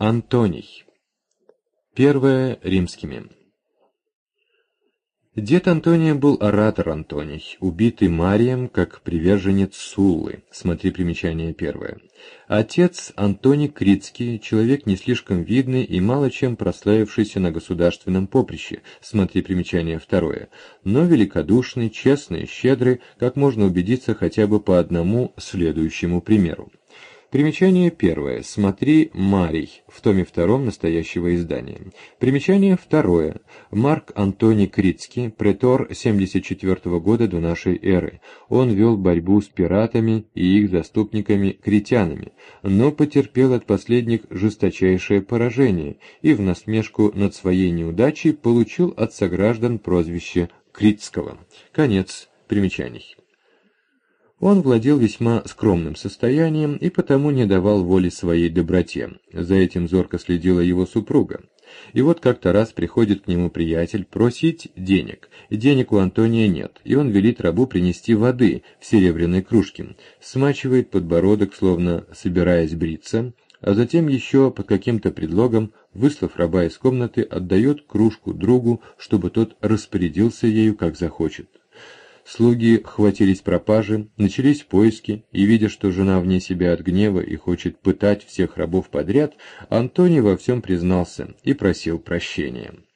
Антоний. Первое римскими. Дед Антония был оратор Антоний, убитый Марием как приверженец Суллы, смотри примечание первое. Отец Антоний Критский, человек не слишком видный и мало чем прославившийся на государственном поприще, смотри примечание второе, но великодушный, честный, щедрый, как можно убедиться хотя бы по одному следующему примеру. Примечание первое. Смотри Марий в томе втором настоящего издания. Примечание второе. Марк Антоний Критский, претор 74 года до нашей эры. Он вел борьбу с пиратами и их заступниками-критянами, но потерпел от последних жесточайшее поражение и в насмешку над своей неудачей получил от сограждан прозвище Критского. Конец примечаний. Он владел весьма скромным состоянием и потому не давал воли своей доброте. За этим зорко следила его супруга. И вот как-то раз приходит к нему приятель просить денег. Денег у Антония нет, и он велит рабу принести воды в серебряной кружке, смачивает подбородок, словно собираясь бриться, а затем еще под каким-то предлогом, выслав раба из комнаты, отдает кружку другу, чтобы тот распорядился ею, как захочет. Слуги хватились пропажи, начались поиски, и, видя, что жена вне себя от гнева и хочет пытать всех рабов подряд, Антоний во всем признался и просил прощения.